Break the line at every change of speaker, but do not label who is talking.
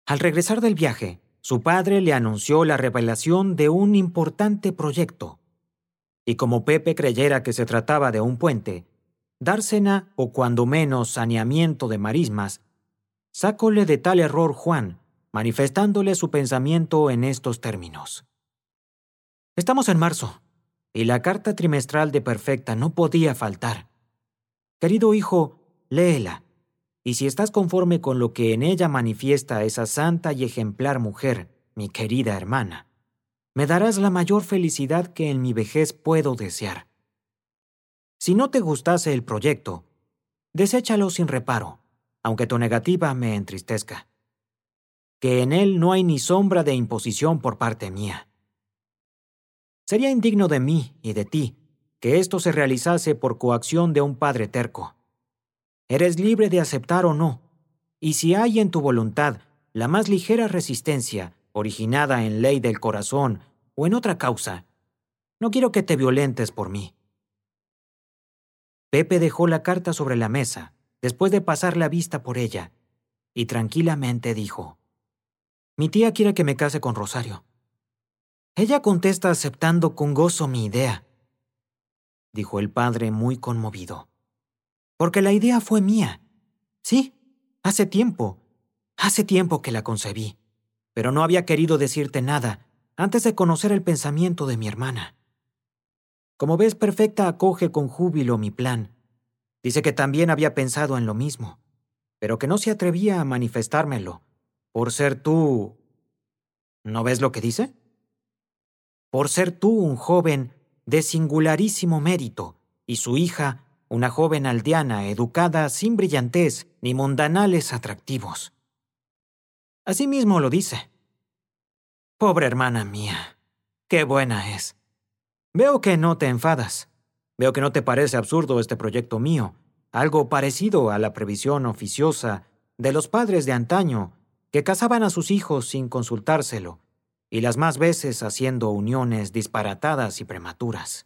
Al regresar del viaje, su padre le anunció la revelación de un importante proyecto. Y como Pepe creyera que se trataba de un puente, dársena o cuando menos saneamiento de marismas, sácole de tal error Juan, manifestándole su pensamiento en estos términos. Estamos en marzo, y la carta trimestral de Perfecta no podía faltar. Querido hijo, léela, y si estás conforme con lo que en ella manifiesta esa santa y ejemplar mujer, mi querida hermana, me darás la mayor felicidad que en mi vejez puedo desear. Si no te gustase el proyecto, deséchalo sin reparo, aunque tu negativa me entristezca. Que en él no hay ni sombra de imposición por parte mía. Sería indigno de mí y de ti que esto se realizase por coacción de un padre terco. Eres libre de aceptar o no, y si hay en tu voluntad la más ligera resistencia, originada en ley del corazón o en otra causa, no quiero que te violentes por mí. Pepe dejó la carta sobre la mesa, después de pasar la vista por ella, y tranquilamente dijo: Mi tía quiere que me case con Rosario. Ella contesta aceptando con gozo mi idea, dijo el padre muy conmovido. Porque la idea fue mía. Sí, hace tiempo que la concebí, pero no había querido decirte nada antes de conocer el pensamiento de mi hermana. Como ves, Perfecta acoge con júbilo mi plan. Dice que también había pensado en lo mismo, pero que no se atrevía a manifestármelo, por ser tú... ¿No ves lo que dice? Por ser tú un joven de singularísimo mérito, y su hija, una joven aldeana educada sin brillantez ni mundanales atractivos. Así mismo lo dice. Pobre hermana mía, qué buena es. Veo que no te enfadas. Veo que no te parece absurdo este proyecto mío, algo parecido a la previsión oficiosa de los padres de antaño que casaban a sus hijos sin consultárselo, y las más veces haciendo uniones disparatadas y prematuras.